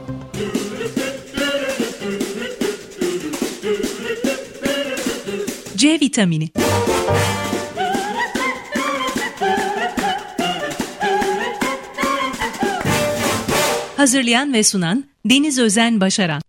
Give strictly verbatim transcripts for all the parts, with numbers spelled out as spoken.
C vitamini. Hazırlayan ve sunan Deniz Özen Başaran.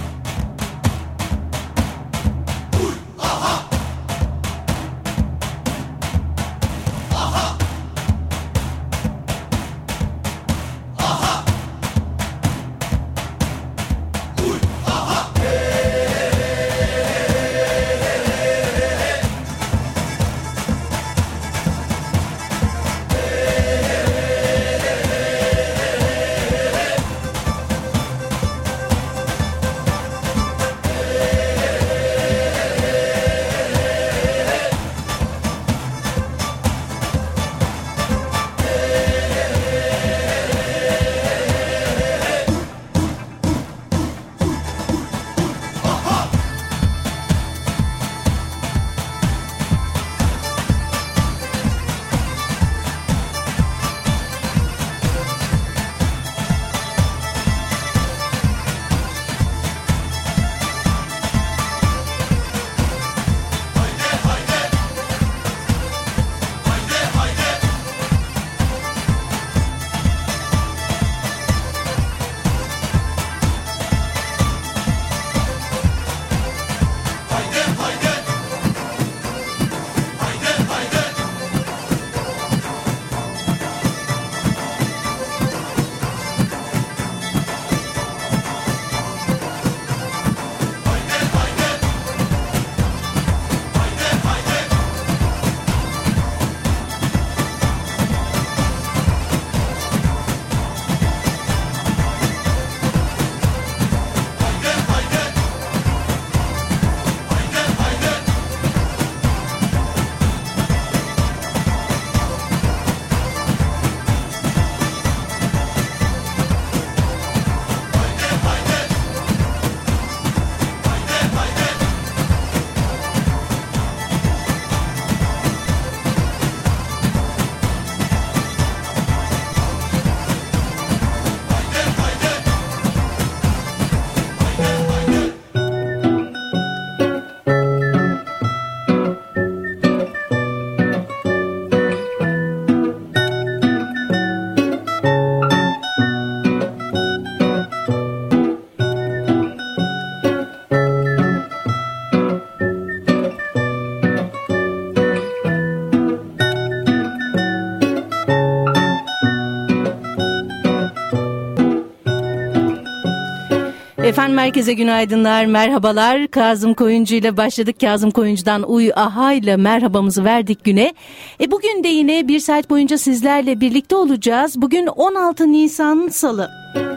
Efendim herkese günaydınlar, merhabalar. Kazım Koyuncu ile başladık. Kazım Koyuncu'dan Uy Aha ile merhabamızı verdik güne. E bugün de yine bir saat boyunca sizlerle birlikte olacağız. Bugün on altı Nisan Salı.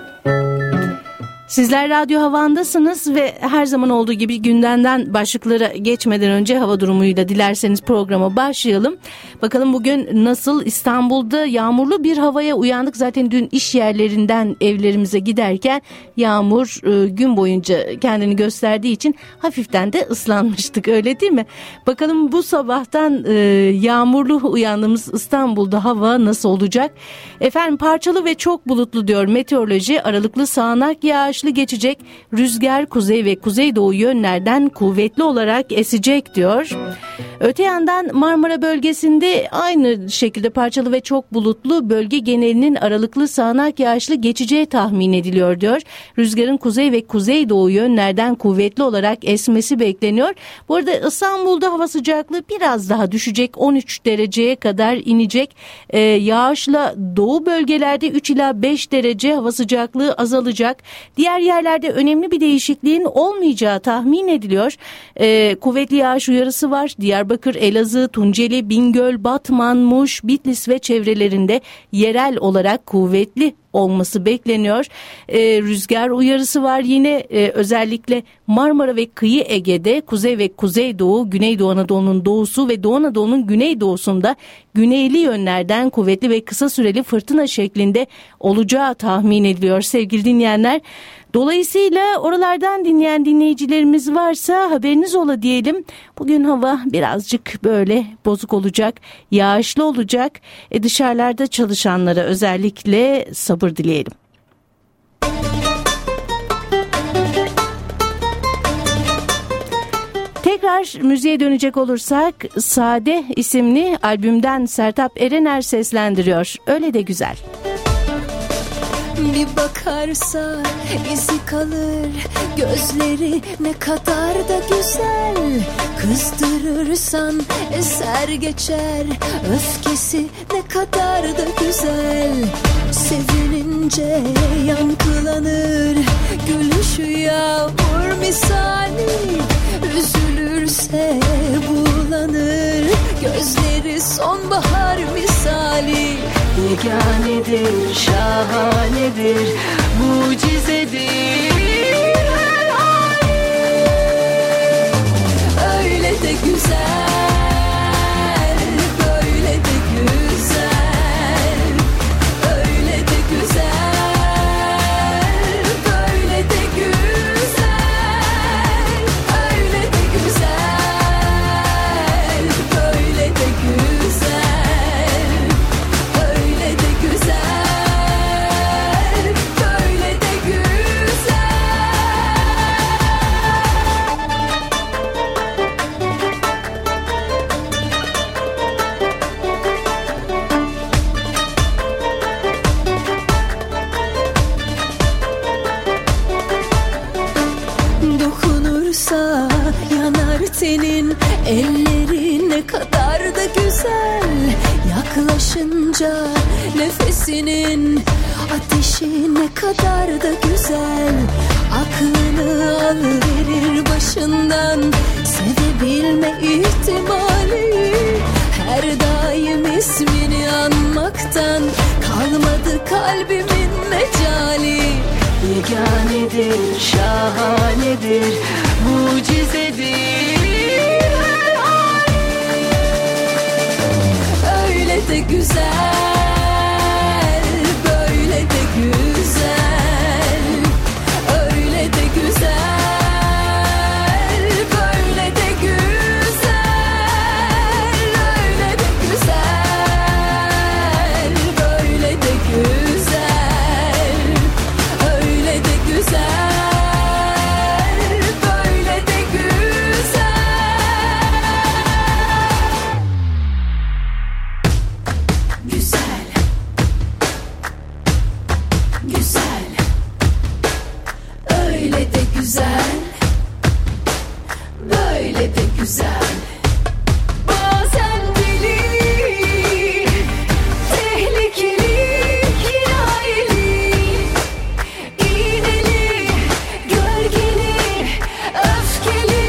Sizler Radyo Havan'dasınız ve her zaman olduğu gibi gündemden başlıklara geçmeden önce hava durumuyla dilerseniz programa başlayalım. Bakalım bugün nasıl? İstanbul'da yağmurlu bir havaya uyandık. Zaten dün iş yerlerinden evlerimize giderken yağmur e, gün boyunca kendini gösterdiği için hafiften de ıslanmıştık, öyle değil mi? Bakalım bu sabahtan e, yağmurlu uyandığımız İstanbul'da hava nasıl olacak? Efendim parçalı ve çok bulutlu diyor meteoroloji. Aralıklı sağanak yağış geçecek. Rüzgar kuzey ve kuzeydoğu yönlerden kuvvetli olarak esecek diyor. Öte yandan Marmara bölgesinde aynı şekilde parçalı ve çok bulutlu, bölge genelinin aralıklı sağanak yağışlı geçeceği tahmin ediliyor diyor. Rüzgarın kuzey ve kuzeydoğu yönlerden kuvvetli olarak esmesi bekleniyor. Bu arada İstanbul'da hava sıcaklığı biraz daha düşecek. on üç dereceye kadar inecek. Ee, yağışla doğu bölgelerde üç ila beş derece hava sıcaklığı azalacak. Diğer yerlerde önemli bir değişikliğin olmayacağı tahmin ediliyor. Ee, kuvvetli yağış uyarısı var. Diyarbakır, Elazığ, Tunceli, Bingöl, Batman, Muş, Bitlis ve çevrelerinde yerel olarak kuvvetli olması bekleniyor. Ee, rüzgar uyarısı var yine e, özellikle Marmara ve kıyı Ege'de, kuzey ve kuzeydoğu, Güneydoğu Anadolu'nun doğusu ve Doğu Anadolu'nun güneydoğusunda güneyli yönlerden kuvvetli ve kısa süreli fırtına şeklinde olacağı tahmin ediliyor sevgili dinleyenler. Dolayısıyla oralardan dinleyen dinleyicilerimiz varsa haberiniz ola diyelim. Bugün hava birazcık böyle bozuk olacak, yağışlı olacak. E dışarılarda çalışanlara özellikle sabır dileyelim. Tekrar müziğe dönecek olursak Sade isimli albümden Sertab Erener seslendiriyor. Öyle de güzel. Bir bakarsa izi kalır, gözleri ne kadar da güzel. Kızdırırsan eser geçer, öfkesi ne kadar da güzel. Sevinince yankılanır, gülüşü yağmur misali. Üzülürse bulanır, gözleri sonbahar misali. Yeganedir, şahanedir, mucizedir her hali. Öyle de güzel, böyle de güzel. Öyle de güzel, böyle de güzel. Öyle de güzel, böyle de güzel. Öyle de güzel, böyle de güzel. Dokunursa yanar tenin, elleri ne kadar da güzel. Yaklaşınca nefesinin ateşi ne kadar da güzel. Aklını alıverir başından, sevebilme ihtimali. Her daim ismini anmaktan kalmadı kalbimin mecali. Yeganedir, şahanedir, mucizedir her hali. Öyle de güzel, böyle de güzel. Öyle de güzel, böyle de güzel. Öyle de güzel, böyle de güzel. Öyle de güzel, böyle de güzel. Güzel, güzel. Öyle de güzel, böyle de güzel. Bazen deli, tehlikeli, kirayeli, iğneli, gölgeli, öfkeli.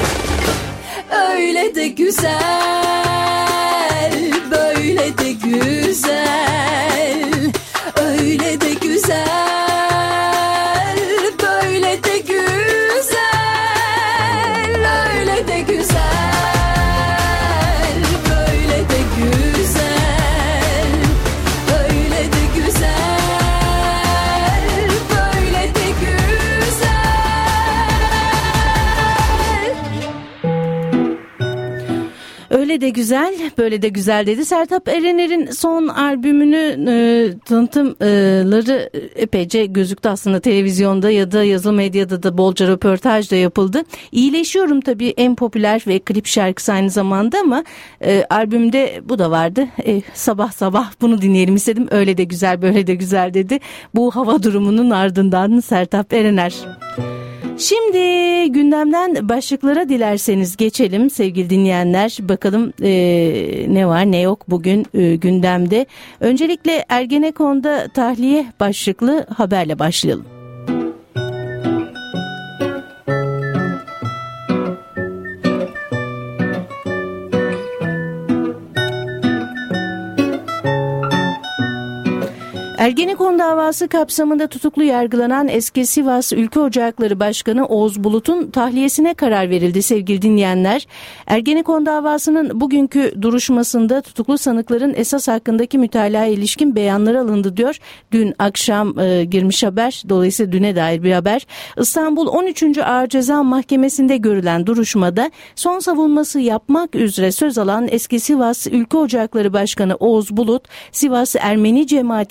Öyle de güzel, böyle de güzel. Öyle de güzel, böyle de güzel. Öyle de güzel, böyle de güzel. Öyle de güzel, böyle de güzel. Öyle de güzel, böyle de güzel dedi. Sertab Erener'in son albümünü e, tanıtımları epeyce gözüktü aslında televizyonda ya da yazılı medyada da bolca röportaj da yapıldı. İyileşiyorum tabii en popüler ve klip şarkısı aynı zamanda ama e, albümde bu da vardı. E, sabah sabah bunu dinleyelim istedim. Öyle de güzel, böyle de güzel dedi. Bu hava durumunun ardından Sertab Erener. Şimdi gündemden başlıklara dilerseniz geçelim sevgili dinleyenler. Bakalım e, ne var ne yok bugün e, gündemde. Öncelikle Ergenekon'da tahliye başlıklı haberle başlayalım. Ergenekon davası kapsamında tutuklu yargılanan eski Sivas Ülke Ocakları Başkanı Oğuz Bulut'un tahliyesine karar verildi sevgili dinleyenler. Ergenekon davasının bugünkü duruşmasında tutuklu sanıkların esas hakkındaki mütalaya ilişkin beyanları alındı diyor. Dün akşam e, girmiş haber, dolayısıyla düne dair bir haber. İstanbul on üçüncü Ağır Ceza Mahkemesi'nde görülen duruşmada son savunması yapmak üzere söz alan eski Sivas Ülke Ocakları Başkanı Oğuz Bulut, Sivas Ermeni cemaatinin ileri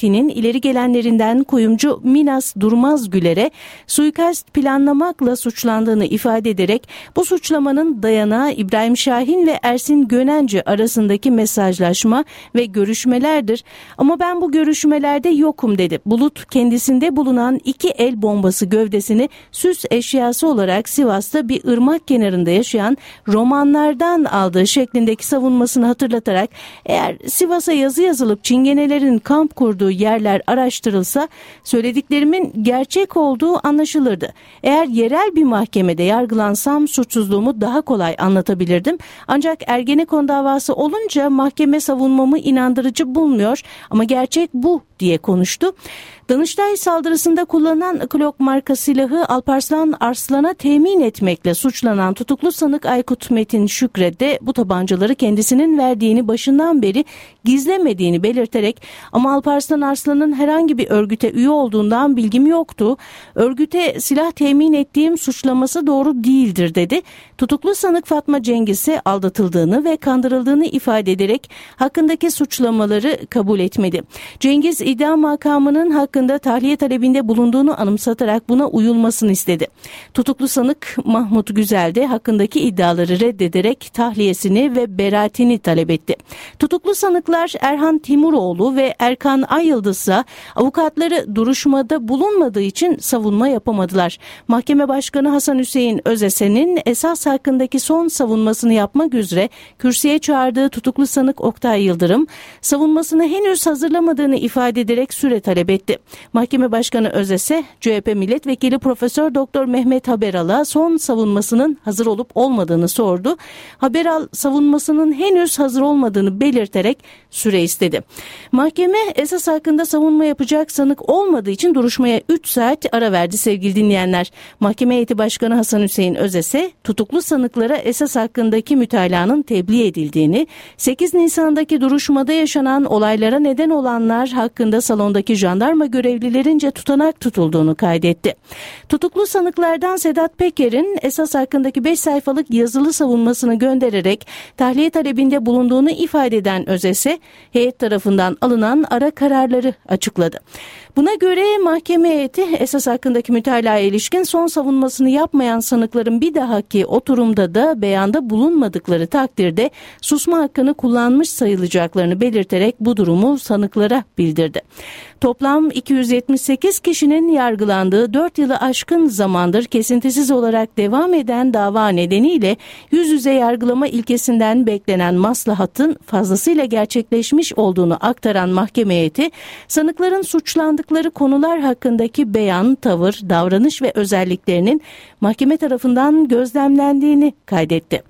ileri gelenlerinden kuyumcu Minas Durmazgüler'e suikast planlamakla suçlandığını ifade ederek bu suçlamanın dayanağı İbrahim Şahin ve Ersin Gönenci arasındaki mesajlaşma ve görüşmelerdir. Ama ben bu görüşmelerde yokum dedi. Bulut kendisinde bulunan iki el bombası gövdesini süs eşyası olarak Sivas'ta bir ırmak kenarında yaşayan romanlardan aldığı şeklindeki savunmasını hatırlatarak eğer Sivas'a yazı yazılıp çingenelerin kamp kurduğu yerler araştırılsa söylediklerimin gerçek olduğu anlaşılırdı. Eğer yerel bir mahkemede yargılansam suçsuzluğumu daha kolay anlatabilirdim. Ancak Ergenekon davası olunca mahkeme savunmamı inandırıcı bulmuyor ama gerçek bu diye konuştu. Danıştay saldırısında kullanılan Glock marka silahı Alparslan Arslan'a temin etmekle suçlanan tutuklu sanık Aykut Metin Şükre de bu tabancaları kendisinin verdiğini başından beri gizlemediğini belirterek ama Alparslan Arslan'ın herhangi bir örgüte üye olduğundan bilgim yoktu. Örgüte silah temin ettiğim suçlaması doğru değildir dedi. Tutuklu sanık Fatma Cengiz ise aldatıldığını ve kandırıldığını ifade ederek hakkındaki suçlamaları kabul etmedi. Cengiz iddia makamının hakkında tahliye talebinde bulunduğunu anımsatarak buna uyulmasını istedi. Tutuklu sanık Mahmut Güzel de hakkındaki iddiaları reddederek tahliyesini ve beraatini talep etti. Tutuklu sanıklar Erhan Timuroğlu ve Erkan Ayıldız ise avukatları duruşmada bulunmadığı için savunma yapamadılar. Mahkeme Başkanı Hasan Hüseyin Özesen'in esas hakkındaki son savunmasını yapmak üzere kürsüye çağırdığı tutuklu sanık Oktay Yıldırım savunmasını henüz hazırlamadığını ifade ederek süre talep etti. Mahkeme Başkanı Özese, C H P Milletvekili Profesör Doktor Mehmet Haberal'a son savunmasının hazır olup olmadığını sordu. Haberal savunmasının henüz hazır olmadığını belirterek süre istedi. Mahkeme esas hakkında savunma yapacak sanık olmadığı için duruşmaya üç saat ara verdi sevgili dinleyenler. Mahkeme Heyeti Başkanı Hasan Hüseyin Özese, tutuklu sanıklara esas hakkındaki mütalaanın tebliğ edildiğini, sekiz Nisan'daki duruşmada yaşanan olaylara neden olanlar hakkında salondaki jandarma görevlilerince tutanak tutulduğunu kaydetti. Tutuklu sanıklardan Sedat Peker'in esas hakkındaki beş sayfalık yazılı savunmasını göndererek tahliye talebinde bulunduğunu ifade eden Özese, heyet tarafından alınan ara kararları açıkladı. Buna göre mahkeme heyeti esas hakkındaki mütalaaya ilişkin son savunmasını yapmayan sanıkların bir dahaki oturumda da beyanda bulunmadıkları takdirde susma hakkını kullanmış sayılacaklarını belirterek bu durumu sanıklara bildirdi. Toplam iki yüz yetmiş sekiz kişinin yargılandığı dört yılı aşkın zamandır kesintisiz olarak devam eden dava nedeniyle yüz yüze yargılama ilkesinden beklenen maslahatın fazlasıyla gerçekleşmiş olduğunu aktaran mahkeme heyeti, sanıkların suçlandıkları konular hakkındaki beyan, tavır, davranış ve özelliklerinin mahkeme tarafından gözlemlendiğini kaydetti.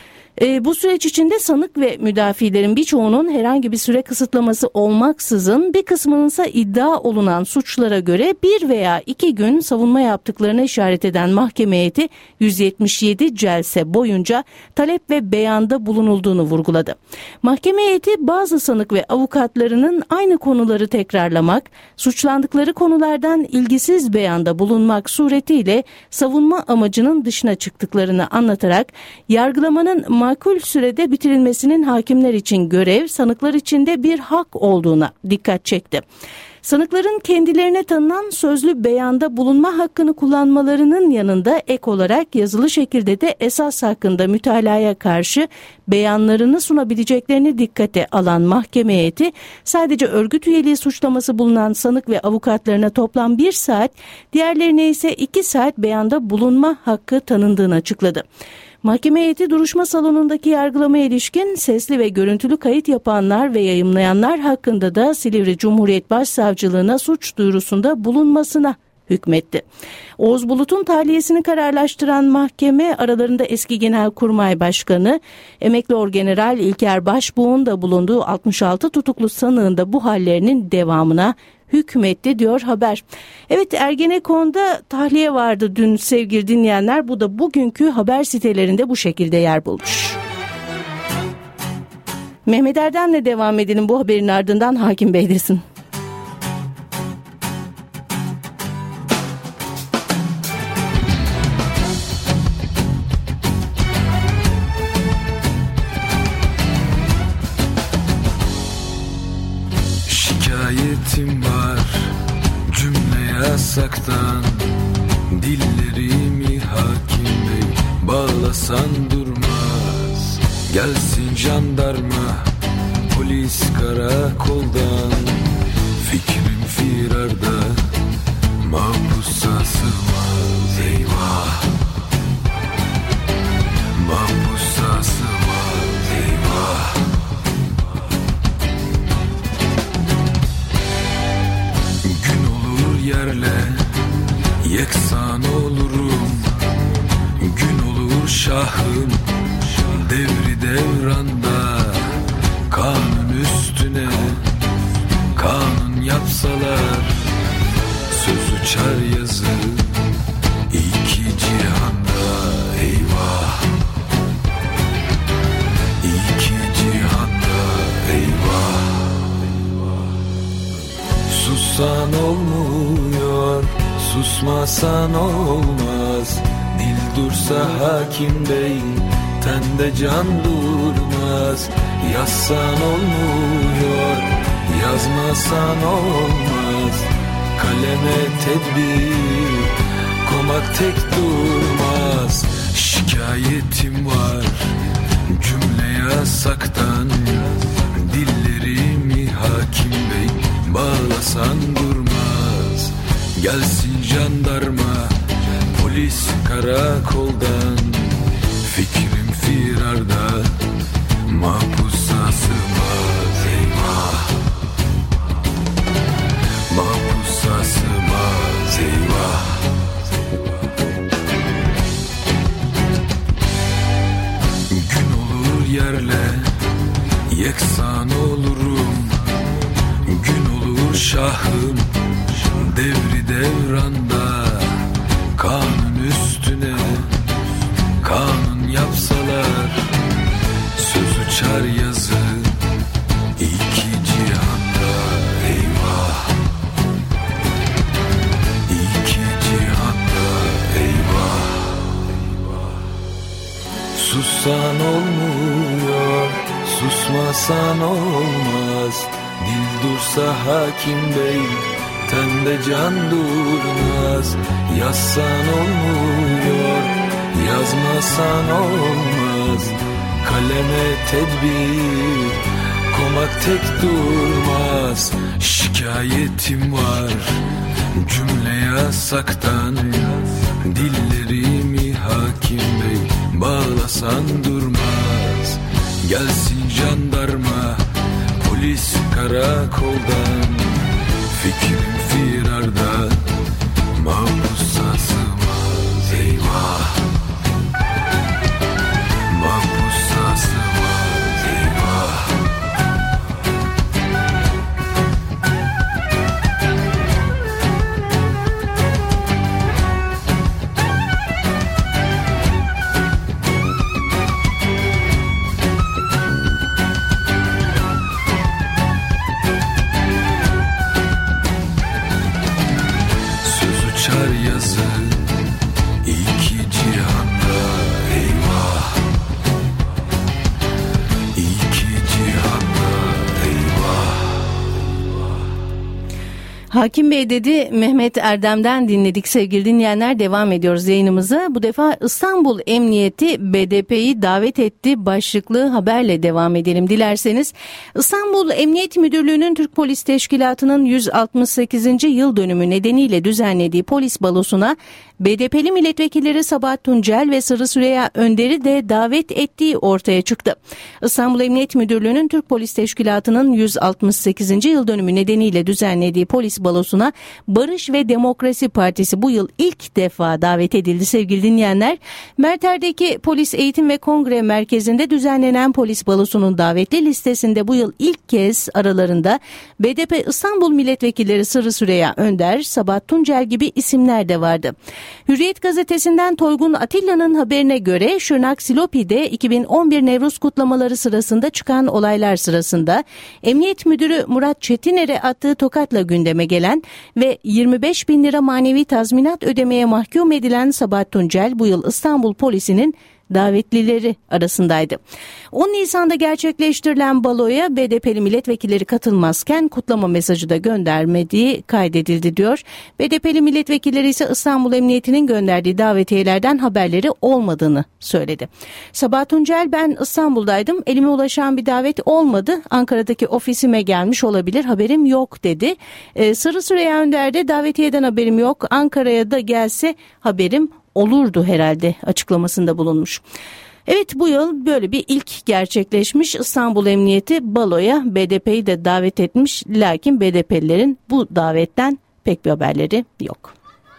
E, bu süreç içinde sanık ve müdafilerin birçoğunun herhangi bir süre kısıtlaması olmaksızın bir kısmının ise iddia olunan suçlara göre bir veya iki gün savunma yaptıklarına işaret eden mahkeme heyeti yüz yetmiş yedi celse boyunca talep ve beyanda bulunulduğunu vurguladı. Mahkeme heyeti bazı sanık ve avukatlarının aynı konuları tekrarlamak, suçlandıkları konulardan ilgisiz beyanda bulunmak suretiyle savunma amacının dışına çıktıklarını anlatarak yargılamanın makul sürede bitirilmesinin hakimler için görev, sanıklar için de bir hak olduğuna dikkat çekti. Sanıkların kendilerine tanınan sözlü beyanda bulunma hakkını kullanmalarının yanında ek olarak yazılı şekilde de esas hakkında mütalaya karşı beyanlarını sunabileceklerini dikkate alan mahkeme heyeti sadece örgüt üyeliği suçlaması bulunan sanık ve avukatlarına toplam bir saat, diğerlerine ise iki saat beyanda bulunma hakkı tanındığını açıkladı. Mahkeme heyeti duruşma salonundaki yargılamaya ilişkin sesli ve görüntülü kayıt yapanlar ve yayımlayanlar hakkında da Silivri Cumhuriyet Başsavcılığına suç duyurusunda bulunmasına hükmetti. Oğuz Bulut'un tahliyesini kararlaştıran mahkeme aralarında eski Genelkurmay Başkanı, emekli Orgeneral İlker Başbuğ'un da bulunduğu altmış altı tutuklu sanığın da bu hallerinin devamına hükmetti diyor haber. Evet, Ergenekon'da tahliye vardı dün sevgili dinleyenler. Bu da bugünkü haber sitelerinde bu şekilde yer bulmuş. Mehmet Erdem'le devam edelim bu haberin ardından Hakim Bey'desin. Şikayetim var, yasaktan, dillerimi hakim bey bağlasan durmaz. Gelsin jandarma, polis karakoldan, fikrim firarda, mahpusa sığmaz. Eyvah, mahpusa sığmaz. Eyvah. Gün olur yerle yeksan olurum, gün olur şahım devri devranda. Kanun üstüne kanun yapsalar, söz uçar yazı iki cihanda. Eyvah, iki cihanda. Eyvah. Sussan olmuyor, susmasan olmaz. Dil dursa hakim bey, tende can durmaz. Yazsan olmuyor, yazmasan olmaz. Kaleme tedbir, komak tek durmaz. Şikayetim var cümle yasaktan, dillerimi hakim bey bağlasan durmaz. Gelsin jandarma, polis karakoldan, fikrim firarda, mahpusa sığmaz. Eyvah, mahpusa sığmaz. Eyvah. Gün olur yerle yeksan olurum, gün olur şahım devri devranda. Kanun üstüne kanun yapsalar, söz uçar yazı iki cihanda. Eyvah, iki cihanda. Eyvah. Sussan olmuyor, susmasan olmaz. Dil dursa hakim bey, tende can durmaz. Yazsan olmuyor, yazmasan olmaz. Kaleme tedbir, komak tek durmaz. Şikayetim var cümle yasaktan, dillerimi hakim bey bağlasan durmaz. Gelsin jandarma, polis karakoldan, fikrim firarda, mahpusa sığmaz. Eyvah, mahpusa sığmaz. Eyvah. Yazı iki cihanda. Eyvah, iki cihanda. Eyvah. Hakim Bey dedi, Mehmet Erdem'den dinledik sevgili dinleyenler. Devam ediyoruz yayınımıza. Bu defa İstanbul Emniyeti B D P'yi davet etti başlıklı haberle devam edelim dilerseniz. İstanbul Emniyet Müdürlüğü'nün Türk Polis Teşkilatı'nın yüz altmış sekizinci yıl dönümü nedeniyle düzenlediği polis balosuna B D P'li milletvekilleri Sabahat Tuncel ve Sırrı Süreyya Önder'i de davet ettiği ortaya çıktı. İstanbul Emniyet Müdürlüğü'nün Türk Polis Teşkilatı'nın yüz altmış sekizinci yıl dönümü nedeniyle düzenlediği polis balosuna Barış ve Demokrasi Partisi bu yıl ilk defa davet edildi sevgili dinleyenler. Merter'deki Polis Eğitim ve Kongre Merkezi'nde düzenlenen polis balosunun davetli listesinde bu yıl ilk kez aralarında B D P İstanbul Milletvekilleri Sırrı Süreyya Önder, Sabahat Tuncel gibi isimler de vardı. Hürriyet gazetesinden Toygun Atilla'nın haberine göre Şırnak Silopi'de iki bin on bir Nevruz kutlamaları sırasında çıkan olaylar sırasında Emniyet Müdürü Murat Çetiner'e attığı tokatla gündeme gelen ve yirmi beş bin lira manevi tazminat ödemeye mahkum edilen Sabahat Tuncel bu yıl İstanbul Polisi'nin davetlileri arasındaydı. on Nisan'da gerçekleştirilen baloya B D P'li milletvekilleri katılmazken kutlama mesajı da göndermediği kaydedildi diyor. B D P'li milletvekilleri ise İstanbul Emniyeti'nin gönderdiği davetiyelerden haberleri olmadığını söyledi. Sabah Tuncel, ben İstanbul'daydım, elime ulaşan bir davet olmadı, Ankara'daki ofisime gelmiş olabilir, haberim yok dedi. Ee, Sarı Süreyya Önder de davetiyeden haberim yok, Ankara'ya da gelse haberim olurdu herhalde açıklamasında bulunmuş. Evet, bu yıl böyle bir ilk gerçekleşmiş. İstanbul Emniyeti baloya B D P'yi de davet etmiş, lakin B D P'lilerin bu davetten pek bir haberleri yok.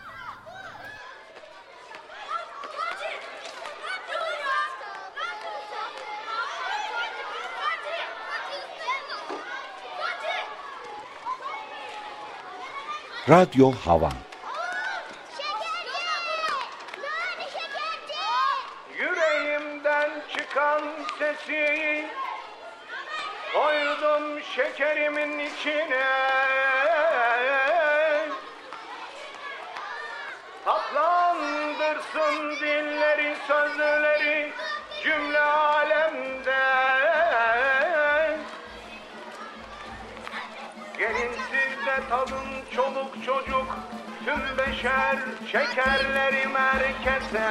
Radyo Havan. Yüreğimden çıkan sesi koydum şekerimin içine, tatlandırsın dilleri sözleri cümle alemde. Gelinsiz de tadın çoluk çocuk tüm beşer şekerleri merkeze.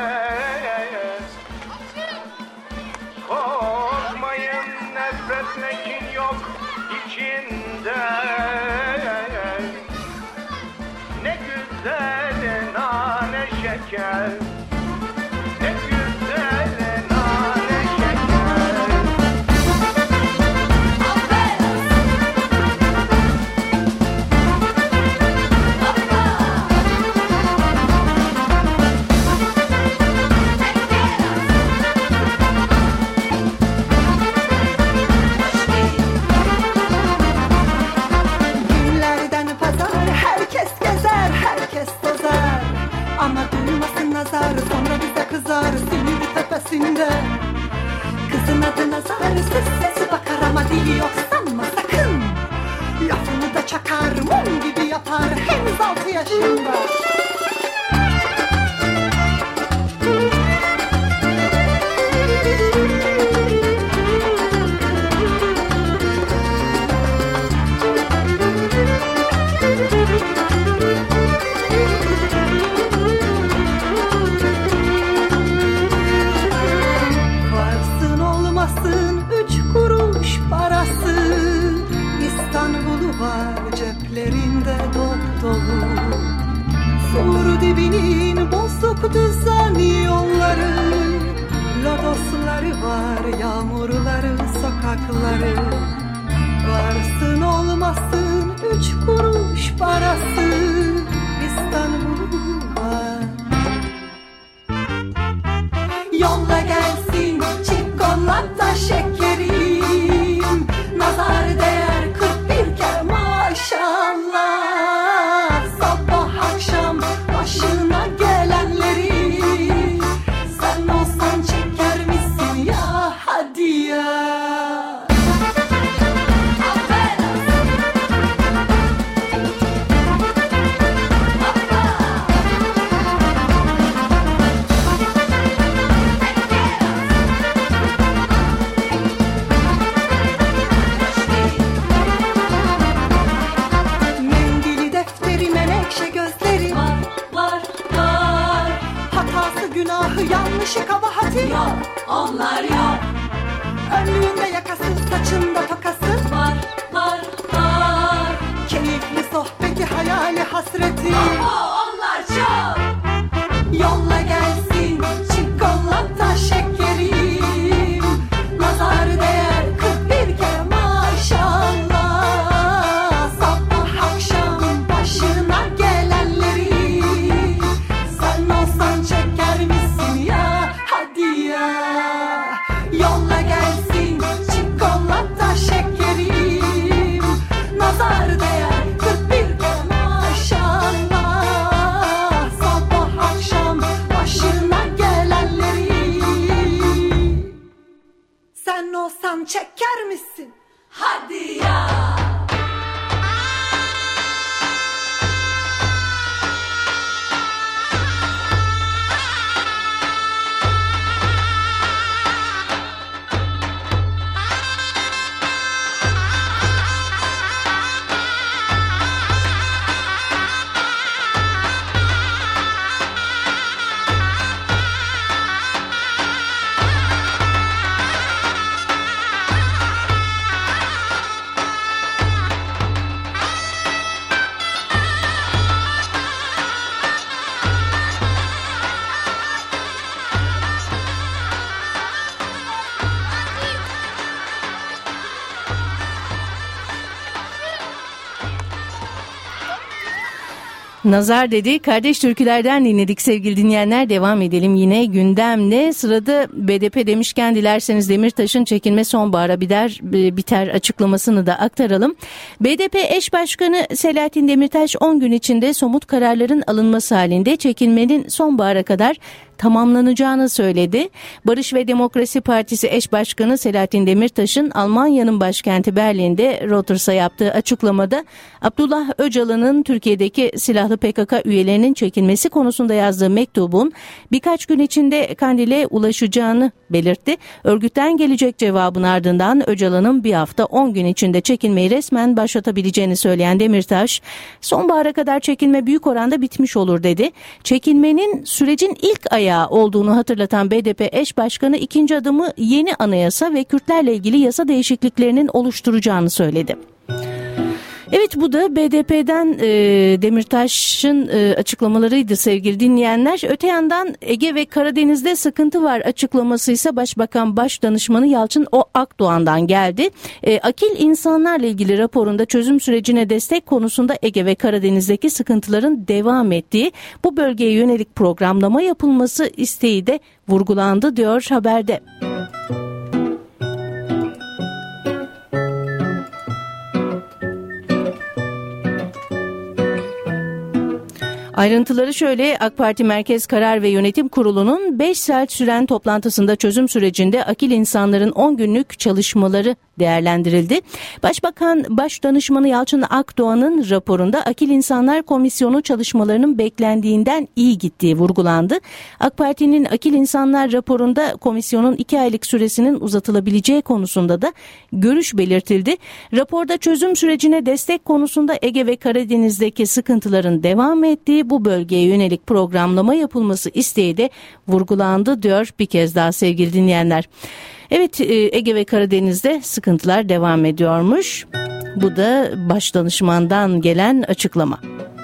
Korkmayın, nefretle kin yok içinde. Ne güzel nane şeker, ne güzel nane şeker. Günlerden pazar herkes gezer, herkes tozar. Ama duymasın nazar, sonra bize kızar sinir tepesinde. Kızın adı Nazar, ses sesi bakar ama dili yok sanma sakın. Lafını da çakar, mum gibi yapar henüz altı yaşında. Varsın olmasın üç kuruş parası, İstanbul'u var ceplerinde dop dolu. Sur dibinin bozuk düzen yolları, lodosları var, yağmurları, sokakları. Varsın olmasın üç kuruş parası, İstanbul'u var. Yolla gelsin çikolata şekerim, nazar değer kırk bir kere maşallah. Sabah akşam başına gelenleri sen olsan çeker misin ya, hadi ya. Mendili defteri menekşe gözleri var, var, var. Hatası günahı yanlışı kabahati yok, onlar yok. Önlüğünde yakası, saçında tokası var, var, var. Keyifli sohbeti, hayali hasreti, oho, onlar çok. Yolla gelsin çikolata şekerim, nazar değer kırk bir kere maşallah. Sabah akşam başına gelenleri sen olsan çeker misin ya, hadi ya. Yolla gelsin çikolata şekerim, nazar değer kırk bir kere maşallah. Sabah akşam başına gelenleri sen olsan çeker misin, hadi ya. Nazar dedi. Kardeş türkülerden dinledik sevgili dinleyenler. Devam edelim yine gündemle. Sırada B D P demişken dilerseniz Demirtaş'ın çekilme sonbahara biter, biter açıklamasını da aktaralım. B D P eş başkanı Selahattin Demirtaş on gün içinde somut kararların alınması halinde çekilmenin sonbahara kadar tamamlanacağını söyledi. Barış ve Demokrasi Partisi eş başkanı Selahattin Demirtaş'ın Almanya'nın başkenti Berlin'de Reuters'a yaptığı açıklamada Abdullah Öcalan'ın Türkiye'deki silahlı P K K üyelerinin çekilmesi konusunda yazdığı mektubun birkaç gün içinde Kandil'e ulaşacağını belirtti. Örgütten gelecek cevabın ardından Öcalan'ın bir hafta on gün içinde çekilmeyi resmen başlatabileceğini söyleyen Demirtaş, sonbahara kadar çekilme büyük oranda bitmiş olur dedi. Çekilmenin sürecin ilk ayağı olduğunu hatırlatan B D P eş başkanı ikinci adımı yeni anayasa ve Kürtlerle ilgili yasa değişikliklerinin oluşturacağını söyledi. Evet, bu da B D P'den e, Demirtaş'ın e, açıklamalarıydı sevgili dinleyenler. Öte yandan Ege ve Karadeniz'de sıkıntı var açıklaması ise Başbakan Başdanışmanı Yalçın Akdoğan'dan geldi. E, Akil insanlarla ilgili raporunda çözüm sürecine destek konusunda Ege ve Karadeniz'deki sıkıntıların devam ettiği, bu bölgeye yönelik programlama yapılması isteği de vurgulandı diyor haberde. Ayrıntıları şöyle: AK Parti Merkez Karar ve Yönetim Kurulu'nun beş saat süren toplantısında çözüm sürecinde akil insanların on günlük çalışmaları değerlendirildi. Başbakan Başdanışmanı Yalçın Akdoğan'ın raporunda Akil İnsanlar Komisyonu çalışmalarının beklendiğinden iyi gittiği vurgulandı. AK Parti'nin Akil İnsanlar raporunda komisyonun iki aylık süresinin uzatılabileceği konusunda da görüş belirtildi. Raporda çözüm sürecine destek konusunda Ege ve Karadeniz'deki sıkıntıların devam ettiği, bu bölgeye yönelik programlama yapılması isteği de vurgulandı diyor bir kez daha sevgili dinleyenler. Evet, Ege ve Karadeniz'de sıkıntılar devam ediyormuş. Bu da başdanışmandan gelen açıklama.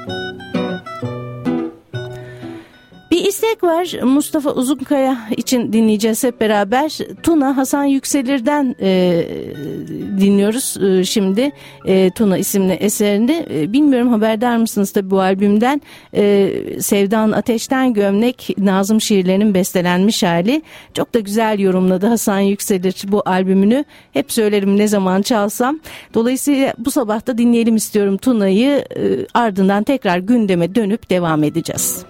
Bir istek var, Mustafa Uzunkaya için dinleyeceğiz hep beraber. Tuna, Hasan Yükselir'den e, dinliyoruz e, şimdi e, Tuna isimli eserini. E, bilmiyorum, haberdar mısınız tabii bu albümden? E, Sevdan Ateş'ten Gömlek, Nazım şiirlerinin bestelenmiş hali. Çok da güzel yorumladı Hasan Yükselir bu albümünü. Hep söylerim ne zaman çalsam. Dolayısıyla bu sabah da dinleyelim istiyorum Tuna'yı. E, ardından tekrar gündeme dönüp devam edeceğiz.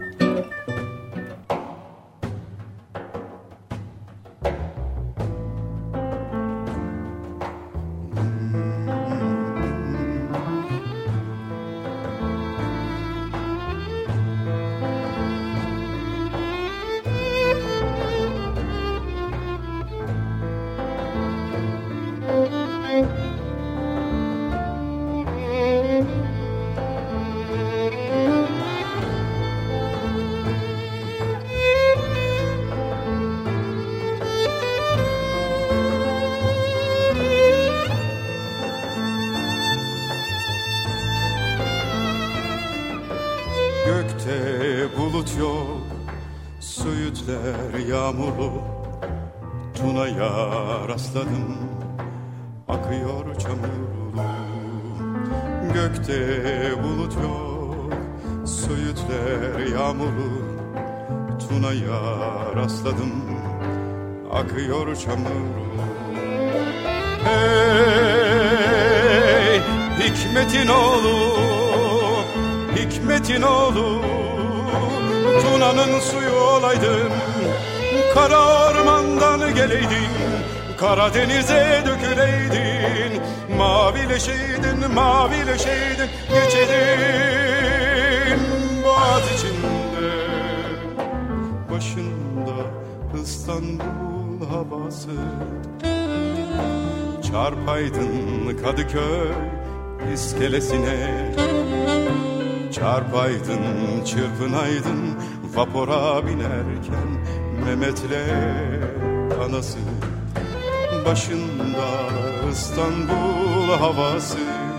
Gökte bulut yok, söğütler yağmurlu. Tuna'ya rastladım, akıyor çamurlu. Gökte bulut yok, söğütler yağmurlu. Tuna'ya rastladım, akıyor çamurlu. Hey Hikmetin oğlu, Hikmetin oğlu, Tuna'nın suyu olaydın, kara ormandan geleydin, Karadeniz'e döküleydin, mavileşeydin, mavileşeydin, geçeydin boğaz içinde. Başında İstanbul havası, çarpaydın Kadıköy iskelesine, çarpaydın, çırpınaydın vapura binerken Mehmet'le anası. Başında İstanbul havası,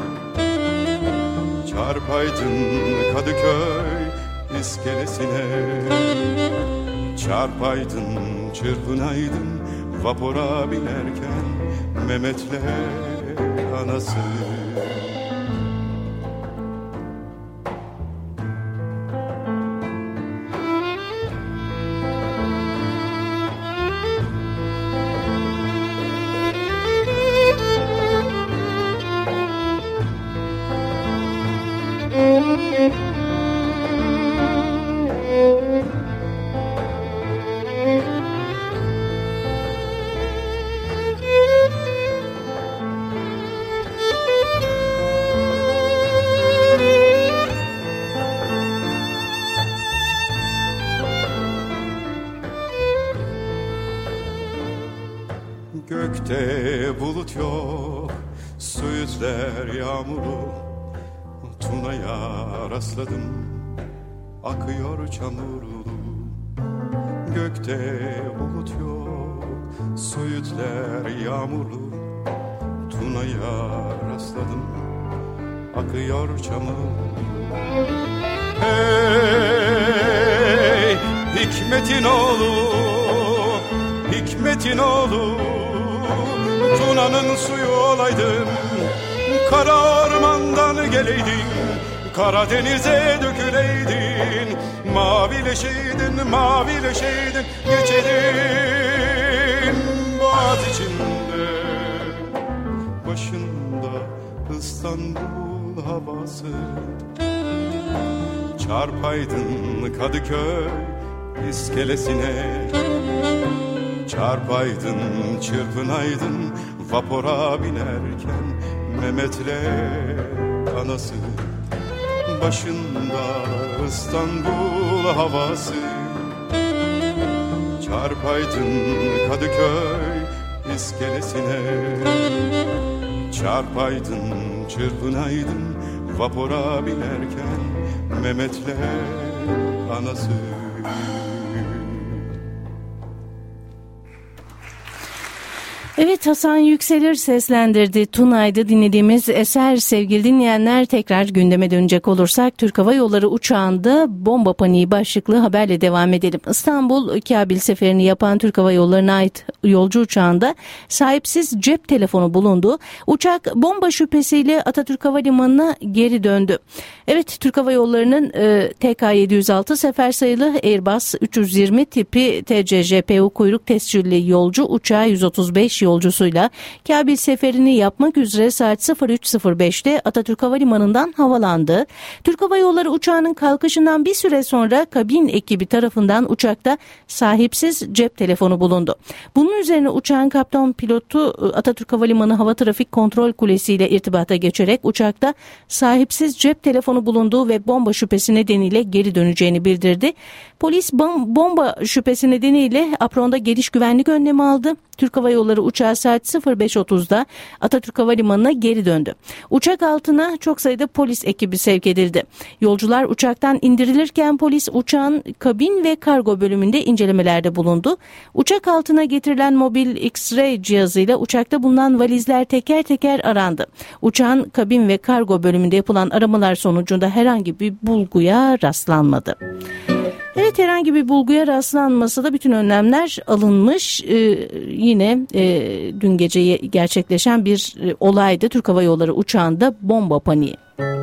çarpaydın Kadıköy iskelesine, çarpaydın, çırpınaydın vapura binerken Mehmet'le anası. Gökte bulut yok, söğütler yağmuru. Tuna'ya rastladım, akıyor çamurlu. Gökte bulut yok, söğütler yağmurlu. Tuna'ya rastladım, akıyor çamurlu. Hey, Hikmet'in oğlu, Hikmet'in oğlu, Tuna'nın suyu olaydın, kara ormandan geleydin, Karadeniz'e döküleydin, mavileşeydin, mavileşeydin, geçeydin boğaz içinde. Başında İstanbul havası, çarpaydın Kadıköy iskelesine, çarpaydın, çırpınaydın vapura binerken Mehmet'le anası. Başında İstanbul havası, çarpaydın Kadıköy iskelesine, çarpaydın, çırpınaydın vapura binerken Mehmet'le anası. Evet, Hasan Yükselir seslendirdi. Tuna'ydı dinlediğimiz eser. Sevgili dinleyenler, tekrar gündeme dönecek olursak Türk Hava Yolları uçağında bomba paniği başlıklı haberle devam edelim. İstanbul-Kabil seferini yapan Türk Hava Yolları'na ait yolcu uçağında sahipsiz cep telefonu bulundu. Uçak bomba şüphesiyle Atatürk Havalimanı'na geri döndü. Evet, Türk Hava Yolları'nın e, T K yedi yüz altı sefer sayılı Airbus üç yüz yirmi tipi T C J P U kuyruk tescilli yolcu uçağı yüz otuz beş yolcusuyla Kabil seferini yapmak üzere saat sıfır üç sıfır beşte Atatürk Havalimanı'ndan havalandı. Türk Hava Yolları uçağının kalkışından bir süre sonra kabin ekibi tarafından uçakta sahipsiz cep telefonu bulundu. Bunun üzerine uçağın kaptan pilotu Atatürk Havalimanı Hava Trafik Kontrol Kulesi ile irtibata geçerek uçakta sahipsiz cep telefonu bulunduğu ve bomba şüphesi nedeniyle geri döneceğini bildirdi. Polis bom- bomba şüphesi nedeniyle apronda geliş güvenlik önlemi aldı. Türk Hava Yolları uçağı saat sıfır beş otuzda Atatürk Havalimanı'na geri döndü. Uçak altına çok sayıda polis ekibi sevk edildi. Yolcular uçaktan indirilirken polis uçağın kabin ve kargo bölümünde incelemelerde bulundu. Uçak altına getirilen mobil X-ray cihazıyla uçakta bulunan valizler teker teker arandı. Uçağın kabin ve kargo bölümünde yapılan aramalar sonucunda herhangi bir bulguya rastlanmadı. Evet, herhangi bir bulguya rastlanmasa da bütün önlemler alınmış. Ee, yine e, dün gece gerçekleşen bir e, olaydı. Türk Hava Yolları uçağında bomba paniği.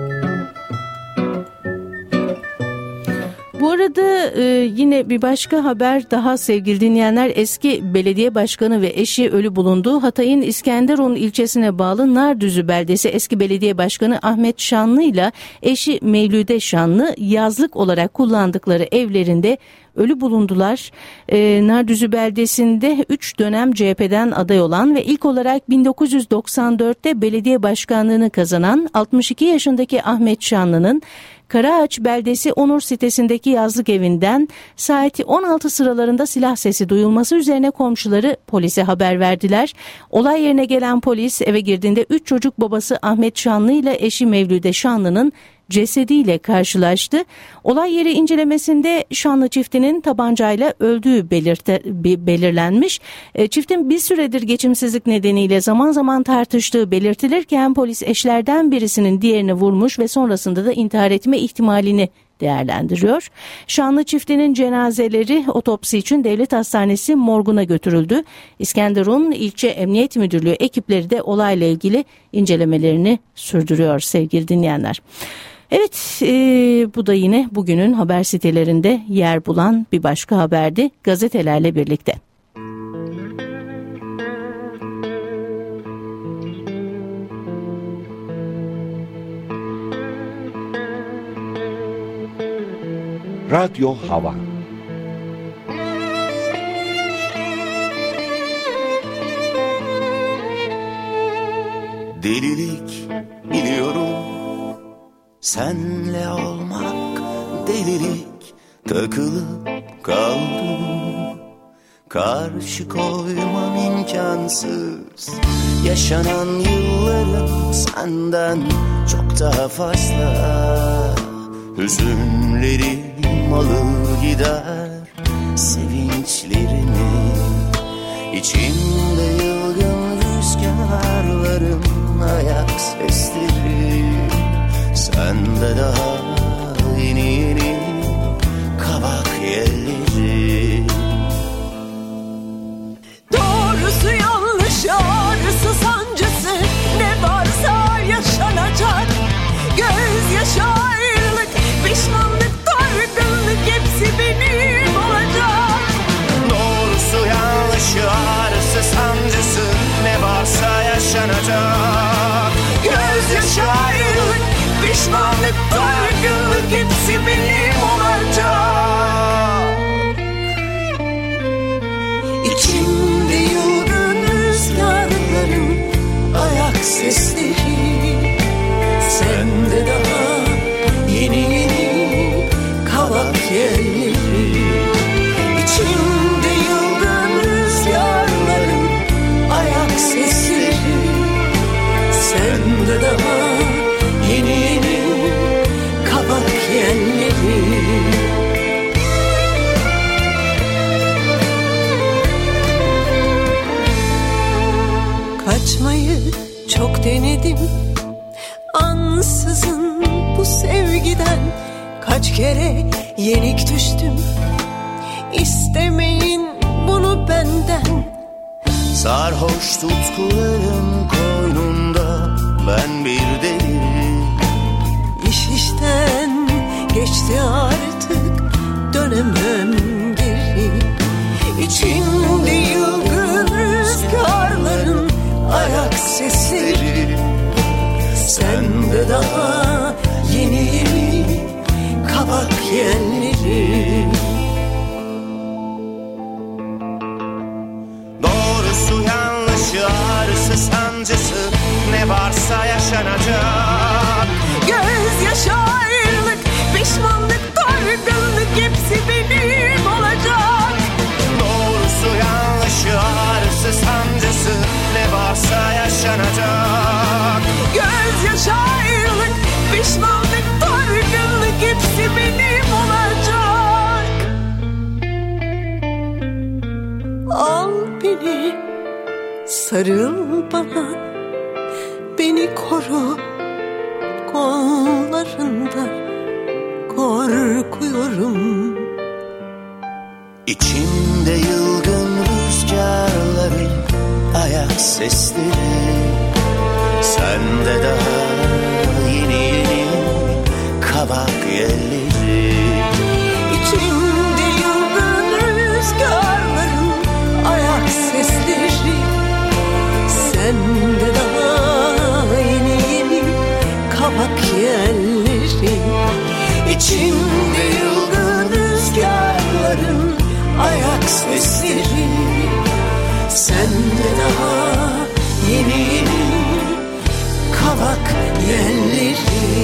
Bu arada e, yine bir başka haber daha sevgili dinleyenler. Eski belediye başkanı ve eşi ölü bulundu. Hatay'ın İskenderun ilçesine bağlı Nardüzü beldesi eski belediye başkanı Ahmet Şanlı ile eşi Mevlüde Şanlı yazlık olarak kullandıkları evlerinde ölü bulundular. E, Nardüzü beldesinde üç dönem C H P'den aday olan ve ilk olarak bin dokuz yüz doksan dörtte belediye başkanlığını kazanan altmış iki yaşındaki Ahmet Şanlı'nın Karaağaç beldesi Onur sitesindeki yazlık evinden saat on altı sıralarında silah sesi duyulması üzerine komşuları polise haber verdiler. Olay yerine gelen polis eve girdiğinde üç çocuk babası Ahmet Şanlı ile eşi Mevlüde Şanlı'nın cesediyle karşılaştı. Olay yeri incelemesinde Şanlı çiftinin tabancayla öldüğü belirte, belirlenmiş. E, çiftin bir süredir geçimsizlik nedeniyle zaman zaman tartıştığı belirtilirken polis eşlerden birisinin diğerini vurmuş ve sonrasında da intihar etme ihtimalini değerlendiriyor. Şanlı çiftinin cenazeleri otopsi için Devlet Hastanesi morguna götürüldü. İskenderun İlçe Emniyet Müdürlüğü ekipleri de olayla ilgili incelemelerini sürdürüyor sevgili dinleyenler. Evet, e, bu da yine bugünün haber sitelerinde yer bulan bir başka haberdi gazetelerle birlikte. Radyo Hava. Delilik biliyorum, senle olmak delilik, takılıp kaldım karşı koymam imkansız. Yaşanan yılların senden çok daha fazla. Hüzünlerim alır gider sevinçlerimi. İçimde yılgın rüzgarların ayak sesleri. Sende daha yeni yeni kavak yelleri. Doğrusu yanlışı, ağrısı sancısı, ne varsa yaşanacak. Gözyaşı, ayrılık, pişmanlık, dargınlık hepsi benim olacak. Doğrusu yanlışı, ağrısı sancısı, ne varsa yaşanacak. Gözyaşı, ayrılık, pişmanlık, dargınlık hepsi benim olacak. İçimde yılgın rüzgarların ayak sesleri. Sende daha yeni yeni kavak yelleri. İçimde yılgın rüzgarların ayak sesleri. Sende daha yeni yeni kavak yelleri. Kaçmayı çok denedim, ansızın bu sevgiden. Kaç kere yenik düştüm, istemeyin bunu benden. Sarhoş tutkularım koynunda, ben bir deli. İş işten geçti artık, dönemem geri. İçimde yılgın rüzgarların ayak sesleri. Sende daha yeni yeni kavak yelleri. Doğrusu yanlışı, ağrısı sancısı, ne varsa yaşanacak. Gözyaşı, ayrılık, pişmanlık, dargınlık hepsi benim olacak. Doğrusu yanlışı, ağrısı sancısı, ne varsa yaşanacak. Gözyaşı, ayrılık, pişmanlık, dargınlık hepsi benim olacak. Al beni, sarıl bana, beni koru kollarında, korkuyorum. İçimde yılgın rüzgarların ayak sesleri. Sende daha yeni yeni kavak yelleri. İçimde yılgın rüzgarların ayak sesleri. Sende daha yeni yeni kavak yelleri. İçimde yılgın rüzgarların ayak sesleri. Sende daha yeni yeni kavak yelleri.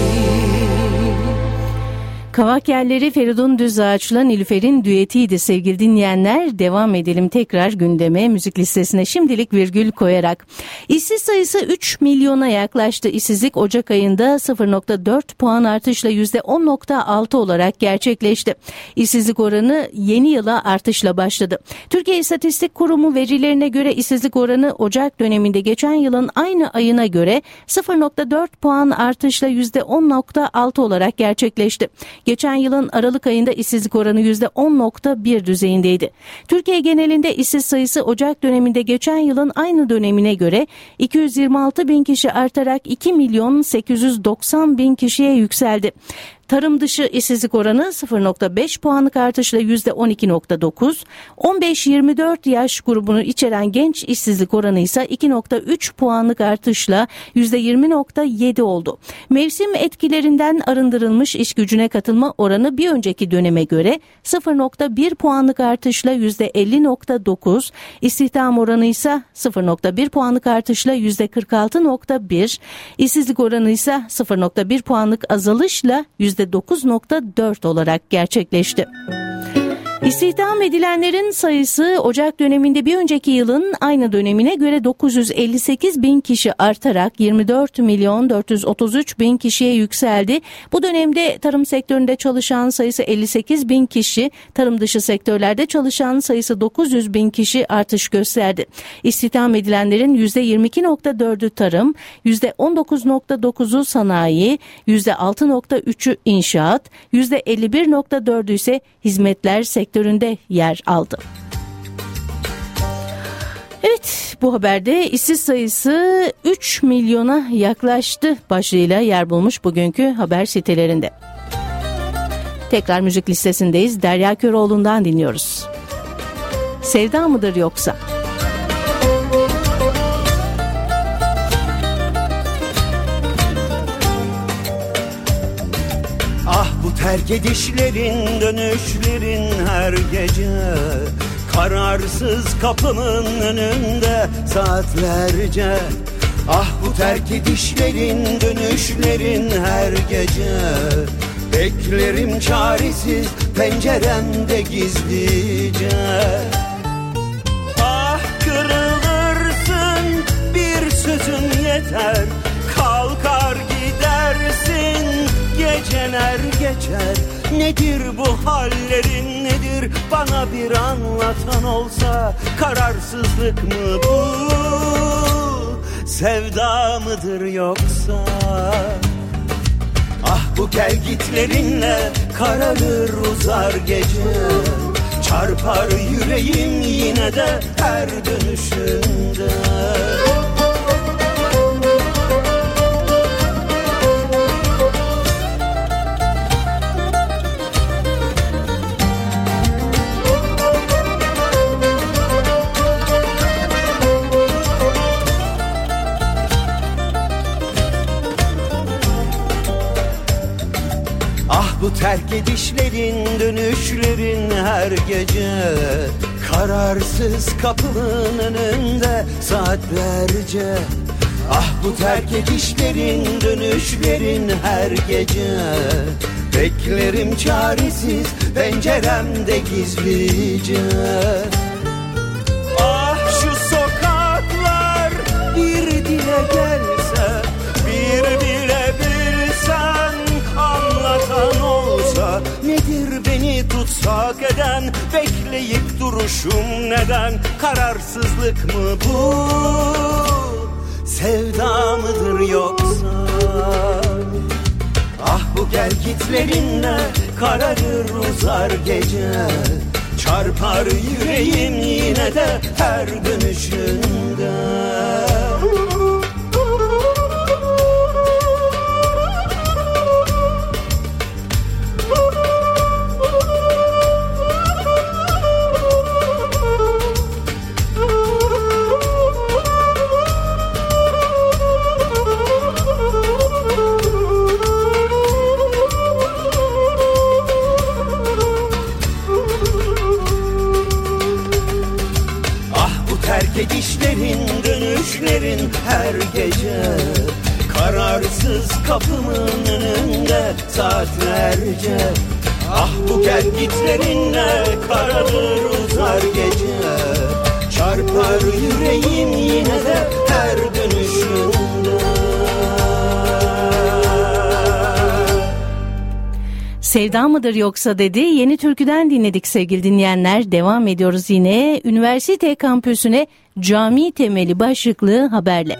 Kavak Yerleri Feridun Düzağaç'la Nilüfer'in düetiydi sevgili dinleyenler. Devam edelim tekrar gündeme, müzik listesine şimdilik virgül koyarak. İşsiz sayısı üç milyona yaklaştı. İşsizlik Ocak ayında sıfır virgül dört puan artışla yüzde on virgül altı olarak gerçekleşti. İşsizlik oranı yeni yıla artışla başladı. Türkiye İstatistik Kurumu verilerine göre işsizlik oranı Ocak döneminde geçen yılın aynı ayına göre sıfır virgül dört puan artışla yüzde on virgül altı olarak gerçekleşti. Geçen yılın Aralık ayında işsizlik oranı yüzde on virgül bir düzeyindeydi. Türkiye genelinde işsiz sayısı Ocak döneminde geçen yılın aynı dönemine göre iki yüz yirmi altı bin kişi artarak iki milyon sekiz yüz doksan bin kişiye yükseldi. Tarım dışı işsizlik oranı sıfır virgül beş puanlık artışla yüzde on iki virgül dokuz, on beş yirmi dört yaş grubunu içeren genç işsizlik oranı ise iki virgül üç puanlık artışla yüzde yirmi virgül yedi oldu. Mevsim etkilerinden arındırılmış iş gücüne katılma oranı bir önceki döneme göre sıfır virgül bir puanlık artışla yüzde elli virgül dokuz, istihdam oranı ise sıfır virgül bir puanlık artışla yüzde kırk altı virgül bir, işsizlik oranı ise sıfır virgül bir puanlık azalışla yüzde dokuz virgül dört olarak gerçekleşti. İstihdam edilenlerin sayısı Ocak döneminde bir önceki yılın aynı dönemine göre dokuz yüz elli sekiz bin kişi artarak yirmi dört milyon dört yüz otuz üç bin kişiye yükseldi. Bu dönemde tarım sektöründe çalışan sayısı elli sekiz bin kişi, tarım dışı sektörlerde çalışan sayısı dokuz yüz bin kişi artış gösterdi. İstihdam edilenlerin yüzde yirmi iki virgül dördü tarım, yüzde on dokuz virgül dokuzu sanayi, yüzde altı virgül üçü inşaat, yüzde elli bir virgül dördü ise hizmetler sektöründe yer aldı. Evet, bu haberde işsiz sayısı üç milyona yaklaştı başlığıyla yer bulmuş bugünkü haber sitelerinde. Tekrar müzik listesindeyiz. Derya Köroğlu'ndan dinliyoruz. Sevda mıdır yoksa? Ah bu terk edişlerin, dönüşlerin her gece, kararsız kapımın önünde saatlerce. Ah bu terk edişlerin, dönüşlerin her gece, beklerim çaresiz penceremde gizlice. Ah kırılırsın, bir sözün yeter, kalkar gidersin. Geceler geçer, nedir bu hallerin, nedir bana bir anlatan olsa. Kararsızlık mı bu, sevda mıdır yoksa? Ah bu gel gitlerinle kararır uzar gece, çarpar yüreğim yine de her dönüşünde. Bu terk edişlerin, dönüşlerin her gece, kararsız kapımın önünde saatlerce. Ah bu terk edişlerin, dönüşlerin her gece, beklerim çaresiz penceremde gizlice. Ah şu sokaklar bir dile gelse, bir bile bilsen, anlatan olsa. Nedir beni tutsak eden, bekleyip duruşum neden? Kararsızlık mı bu, sevda mıdır yoksa? Ah bu gel gitlerinle kararır uzar gece, çarpar yüreğim yine de her dönüşünde. Gidişlerin, dönüşlerin her gece, kararsız kapımın önünde saatlerce. Ah bu gel gitlerinle kararır uzar gece, çarpar yüreğim yine de her dönüşünde. Sevda mıdır yoksa dedi. Yeni Türkü'den dinledik sevgili dinleyenler. Devam ediyoruz yine üniversite kampüsüne cami temeli başlıklı haberle.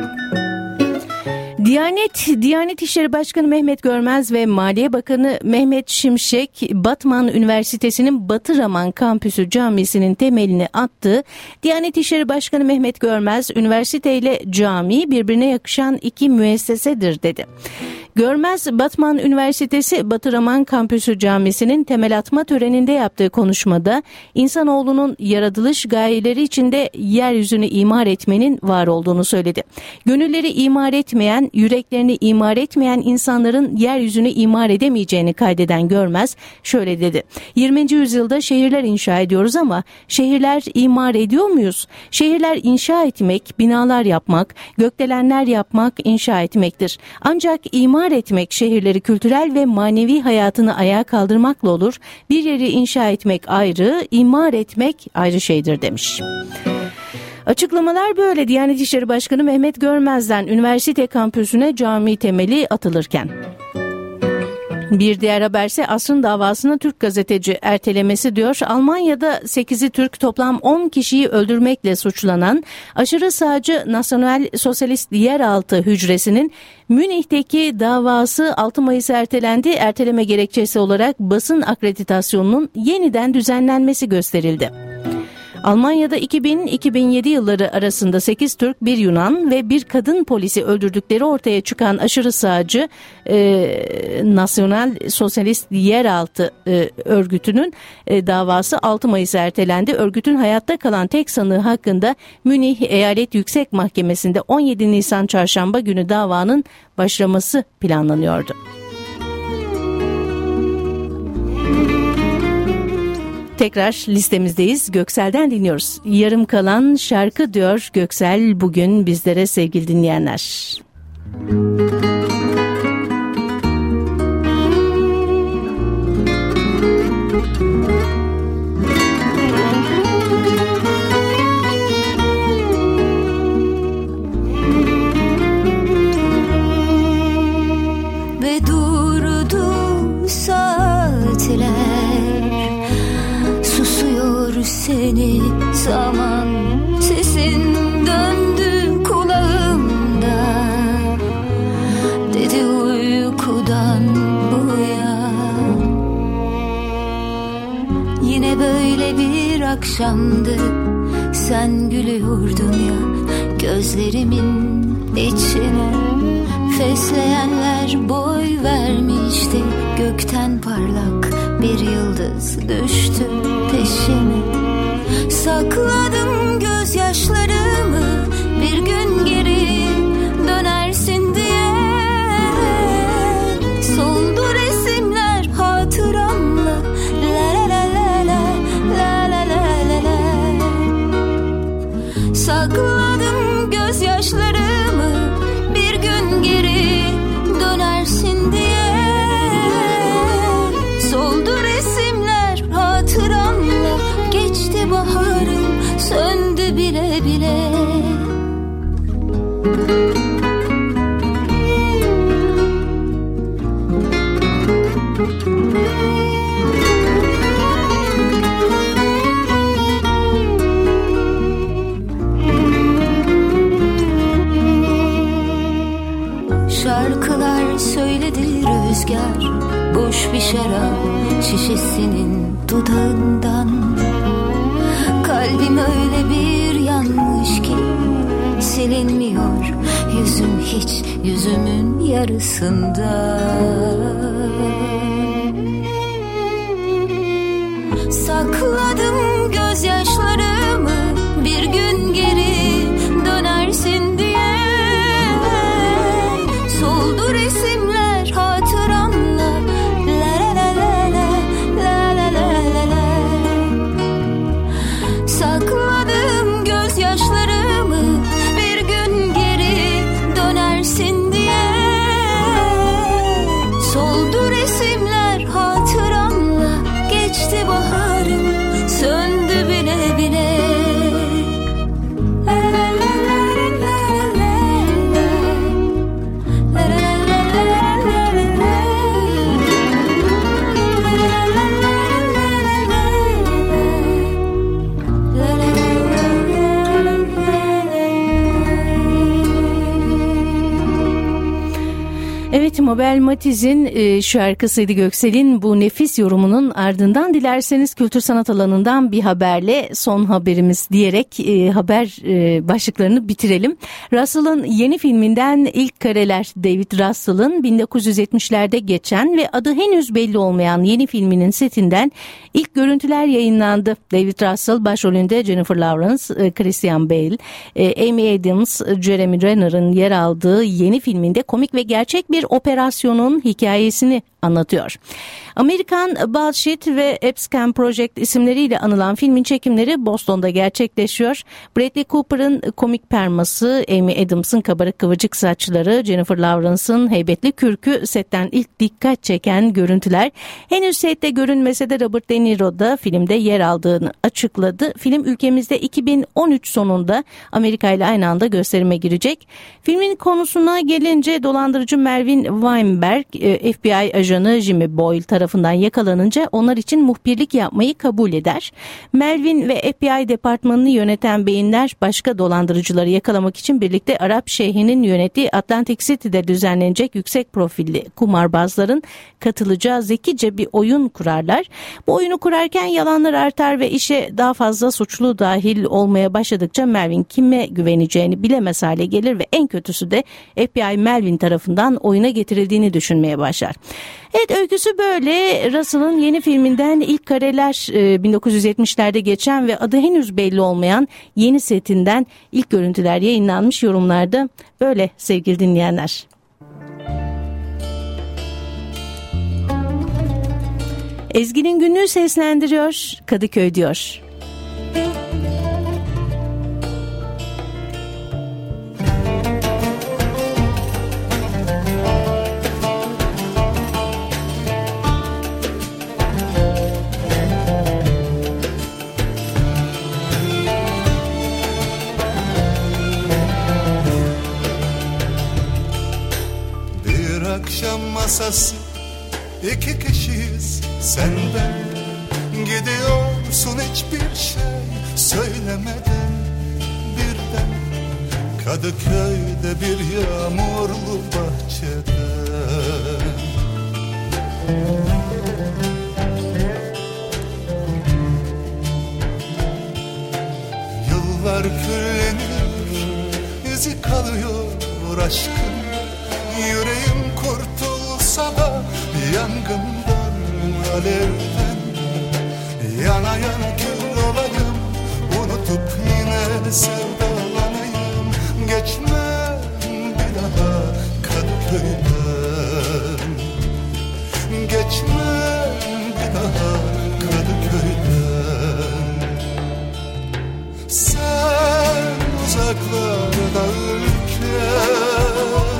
Diyanet, Diyanet İşleri Başkanı Mehmet Görmez ve Maliye Bakanı Mehmet Şimşek, Batman Üniversitesi'nin Batıraman Kampüsü Camisi'nin temelini attı. Diyanet İşleri Başkanı Mehmet Görmez, üniversite ile cami birbirine yakışan iki müessesedir dedi. Görmez, Batman Üniversitesi Batıraman Kampüsü Camisi'nin temel atma töreninde yaptığı konuşmada insanoğlunun yaratılış gayeleri içinde yeryüzünü imar etmenin var olduğunu söyledi. Gönülleri imar etmeyen, yüreklerini imar etmeyen insanların yeryüzünü imar edemeyeceğini kaydeden Görmez şöyle dedi. yirminci yüzyılda şehirler inşa ediyoruz ama şehirler imar ediyor muyuz? Şehirler inşa etmek, binalar yapmak, gökdelenler yapmak, inşa etmektir. Ancak imar imar etmek şehirleri kültürel ve manevi hayatını ayağa kaldırmakla olur. Bir yeri inşa etmek ayrı, imar etmek ayrı şeydir demiş. Açıklamalar böyle. Diyanet İşleri Başkanı Mehmet Görmez'den üniversite kampüsüne cami temeli atılırken. Bir diğer haberse asrın davasını Türk gazeteci ertelemesi diyor. Almanya'da sekizi Türk, toplam on kişiyi öldürmekle suçlanan aşırı sağcı Nasyonal Sosyalist Yeraltı Hücresi'nin Münih'teki davası altı Mayıs'a ertelendi. Erteleme gerekçesi olarak basın akreditasyonunun yeniden düzenlenmesi gösterildi. Almanya'da iki bin iki bin yedi yılları arasında sekiz Türk, bir Yunan ve bir kadın polisi öldürdükleri ortaya çıkan aşırı sağcı e, Nasyonal Sosyalist Yeraltı e, örgütünün e, davası altı Mayıs'a ertelendi. Örgütün hayatta kalan tek sanığı hakkında Münih Eyalet Yüksek Mahkemesi'nde on yedi Nisan Çarşamba günü davanın başlaması planlanıyordu. Tekrar listemizdeyiz. Göksel'den dinliyoruz. Yarım kalan şarkı diyor Göksel bugün bizlere sevgili dinleyenler. Ve durdu saatler, seni zaman, sesin döndü kulağımda, dedi uykudan uyan. Yine böyle bir akşamdı, sen gülüyordun ya gözlerimin içine. Fesleyenler boy vermişti, gökten parlak bir yıldız düştü peşime. Sakladım gözyaşlarımı, bir gün geri dönersin diye. Soldu resimler hatıramla, la la la la la la la la la. Sakladım gözyaşlarımı, bir gün geri dönersin diye. Soldu resimler hatıramla, geçti baharım, söndü bile bile. Şarkılar söyledi rüzgar, boş bir şarap şişesinin dudağından. Kalbim öyle bir yanmış ki silinmiyor yüzüm hiç, yüzümün yarısında. Sakladım gözyaşlarımı, bir gün geri dönersin diye. Soldu resimler hatıramla, la la la la la la la la la. Sakladım gözyaşlarımı, bir gün geri dönersin diye. Soldu resimler hatıramla, geçti baharım, söndü bile bile. Evet, Mabel Matiz'in e, şarkısıydı Göksel'in bu nefis yorumunun ardından dilerseniz kültür sanat alanından bir haberle son haberimiz diyerek e, haber e, başlıklarını bitirelim. Russell'ın yeni filminden ilk kareler. David Russell'ın bin dokuz yüz yetmişlerde geçen ve adı henüz belli olmayan yeni filminin setinden ilk görüntüler yayınlandı. David Russell başrolünde Jennifer Lawrence, e, Christian Bale, e, Amy Adams, Jeremy Renner'ın yer aldığı yeni filminde komik ve gerçek bir operasyonun hikayesini anlatıyor. Amerikan Bullshit ve Epstein Project isimleriyle anılan filmin çekimleri Boston'da gerçekleşiyor. Bradley Cooper'ın komik perması, Amy Adams'ın kabarık kıvırcık saçları, Jennifer Lawrence'ın heybetli kürkü setten ilk dikkat çeken görüntüler. Henüz sette görünmese de Robert De Niro da filmde yer aldığını açıkladı. Film ülkemizde iki bin on üç sonunda Amerika ile aynı anda gösterime girecek. Filmin konusuna gelince dolandırıcı Melvin Weinberg, F B I ajanı Jimmy Boyle tarafından yakalanınca onlar için muhbirlik yapmayı kabul eder. Melvin ve F B I departmanını yöneten beyinler başka dolandırıcıları yakalamak için birlikte Arap Şeyhi'nin yönettiği Atlantic City'de düzenlenecek yüksek profilli kumarbazların katılacağı zekice bir oyun kurarlar. Bu oyunu kurarken yalanlar artar ve işe daha fazla suçlu dahil olmaya başladıkça Melvin kime güveneceğini bilemez hale gelir ve en kötüsü de F B I Melvin tarafından oyuna getirildiğini düşünmeye başlar. Evet, öyküsü böyle. Russell'ın yeni filminden ilk kareler, bin dokuz yüz yetmişlerde geçen ve adı henüz belli olmayan yeni setinden ilk görüntüler yayınlanmış. Yorumlarda böyle sevgili dinleyenler. Ezgi'nin günlüğü seslendiriyor, Kadıköy diyor. Akşam masası, iki kişiyiz sen ben. Gidiyorsun hiçbir şey söylemeden. Birden Kadıköy'de bir yağmurlu bahçede. Yıllar küllenir, izi kalıyor aşkın. Yüreğim kurtulsa da yangından, alevden. Yana yana kül olayım, unutup yine sevdalanayım. Geçmem bir daha Kadıköy'den. Geçmem bir daha Kadıköy'den. Sen uzaklarda ülken,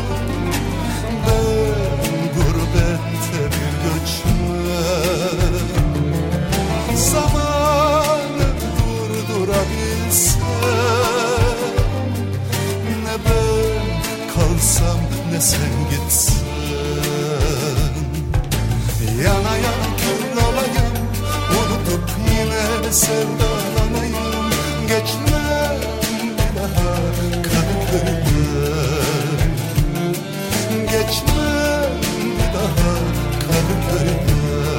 zamanı durdurabilsem, ne ben kalsam ne sen gitsen. Yana yana kül olayım, unutup yine sevdalanayım. Geçmem bir daha Kadıköy'den. Geçmem bir daha Kadıköy'den.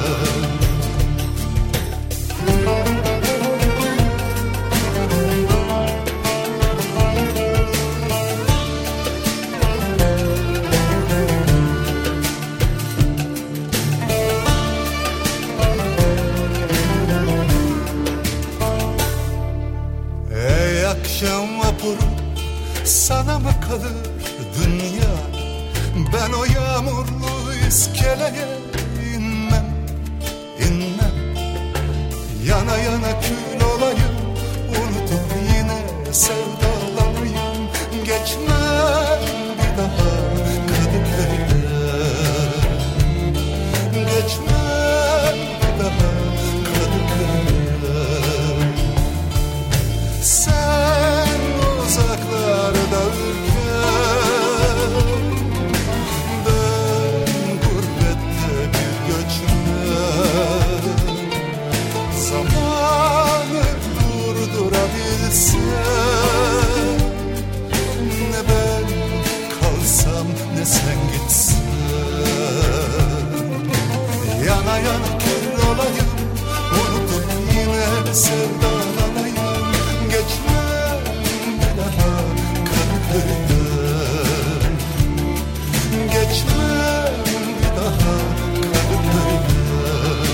Ey akşam vapuru, sana mı kalır dünya? Ben o yağmurlu iskeleye inmem, inmem. Yana yana kül olayım, unutup yine sevdalanayım. Geçmem bir daha Kadıköy'den. Geçmem bir daha Kadıköy'den. Sen uzaklarda ülken, ben gurbette bir göçmen. Zamanı durdurabilsem, ne ben kalsam ne sen gitsen. Yana yana kül olayım, unutup yine sevdalanayım. Geçmem bir daha Kadıköy'den. Geçmem bir daha Kadıköy'den.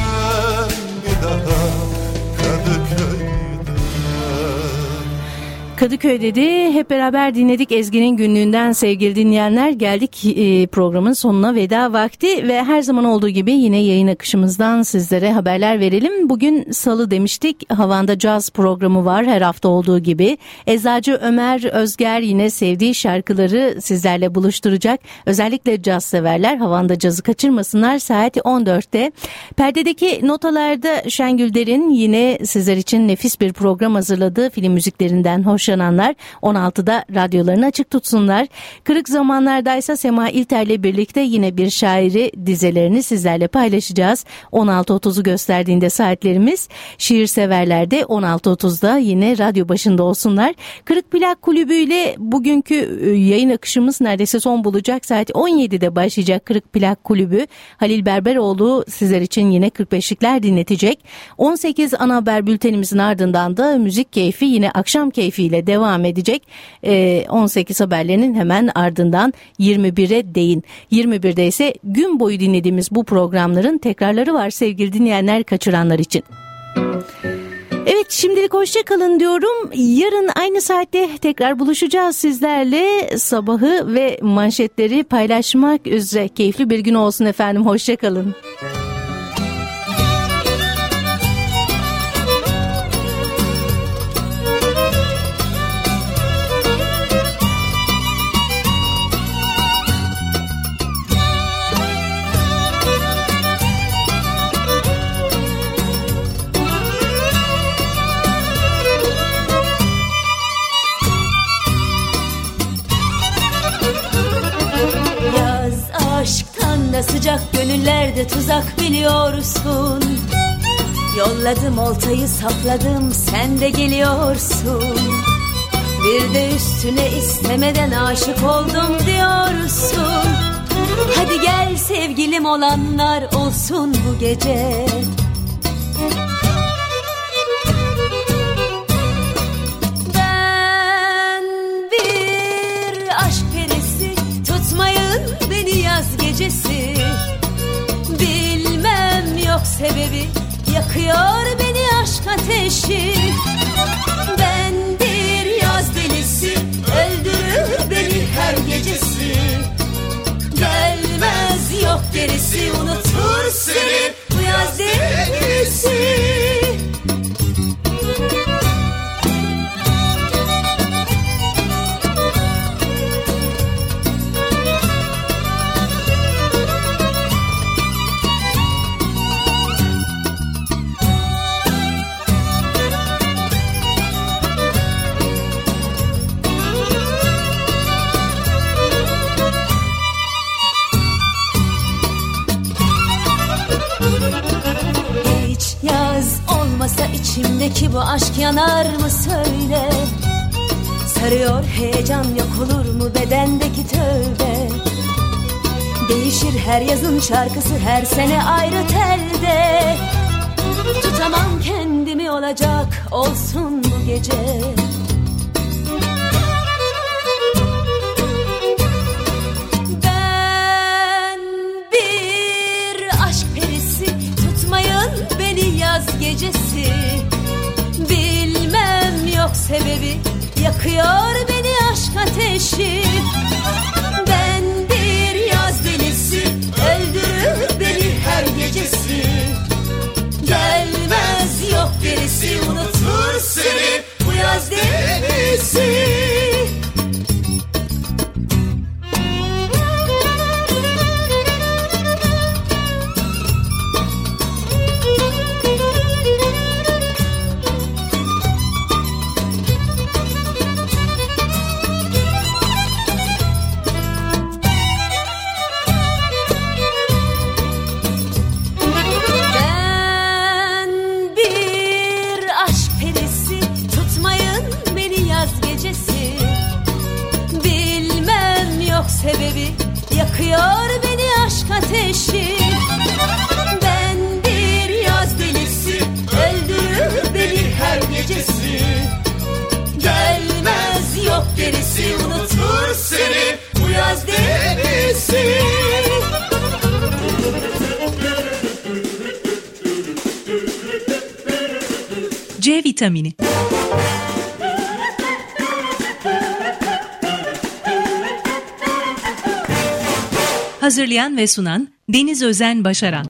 Geçmem bir daha Kadıköy'den. Kadıköy dedi. Hep beraber dinledik Ezgi'nin günlüğünden sevgili dinleyenler. Geldik e, programın sonuna, veda vakti ve her zaman olduğu gibi yine yayın akışımızdan sizlere haberler verelim. Bugün Salı demiştik. Havanda Caz programı var her hafta olduğu gibi. Eczacı Ömer Özger yine sevdiği şarkıları sizlerle buluşturacak. Özellikle caz severler Havanda Caz'ı kaçırmasınlar. Saat on dörtte. Perdedeki notalarda Şengül Der'in yine sizler için nefis bir program hazırladığı film müziklerinden hoş yaşananlar on altıda radyolarını açık tutsunlar. Kırık zamanlardaysa Sema İlter'le birlikte yine bir şairi dizelerini sizlerle paylaşacağız. on altı otuzu gösterdiğinde saatlerimiz, şiir severler de on altı otuzda yine radyo başında olsunlar. Kırık Plak Kulübü ile bugünkü yayın akışımız neredeyse son bulacak. Saat on yedide başlayacak Kırık Plak Kulübü. Halil Berberoğlu sizler için yine kırk beşlikler dinletecek. on sekiz ana haber bültenimizin ardından da müzik keyfi yine akşam keyfiyle devam edecek. Ee, on sekiz haberlerinin hemen ardından yirmi bire değin. yirmi birde ise gün boyu dinlediğimiz bu programların tekrarları var sevgili dinleyenler, kaçıranlar için. Evet, şimdilik hoşça kalın diyorum. Yarın aynı saatte tekrar buluşacağız sizlerle. Sabahı ve manşetleri paylaşmak üzere. Keyifli bir gün olsun efendim. Hoşça kalın. Sıcak gönüllerde tuzak biliyorsun. Yolladım oltayı, sapladım, sen de geliyorsun. Bir de üstüne istemeden aşık oldum diyorsun. Hadi gel sevgilim, olanlar olsun bu gece. Ben bir aşk perisi, tutmayın beni yaz gecesi. Bilmem yok sebebi, yakıyor beni aşk ateşi. Ben bir yaz delisi, öldürür beni her gecesi. Gelmez yok gerisi, unutur seni bu yaz delisi. İçimdeki bu aşk yanar mı söyle? Sarıyor heyecan, yok olur mu bedendeki tövbe? Değişir her yazın şarkısı, her sene ayrı telde. Tutamam kendimi, olacak olsun bu gece. Ben bir aşk perisi, tutmayın beni yaz gecesi. Bilmem yok sebebi, yakıyor beni aşk ateşi. Ben bir yaz delisi, öldürür beni her gecesi. Gelmez yok gerisi, unutur seni bu yaz delisi. Sebebi, yakıyor beni aşk ateşi. Ben bir yaz delisi, öldürür beni her gecesi. Gelmez yok gerisi, unutur seni bu yaz delisi. C vitamini. Hazırlayan ve sunan Deniz Özen Başaran.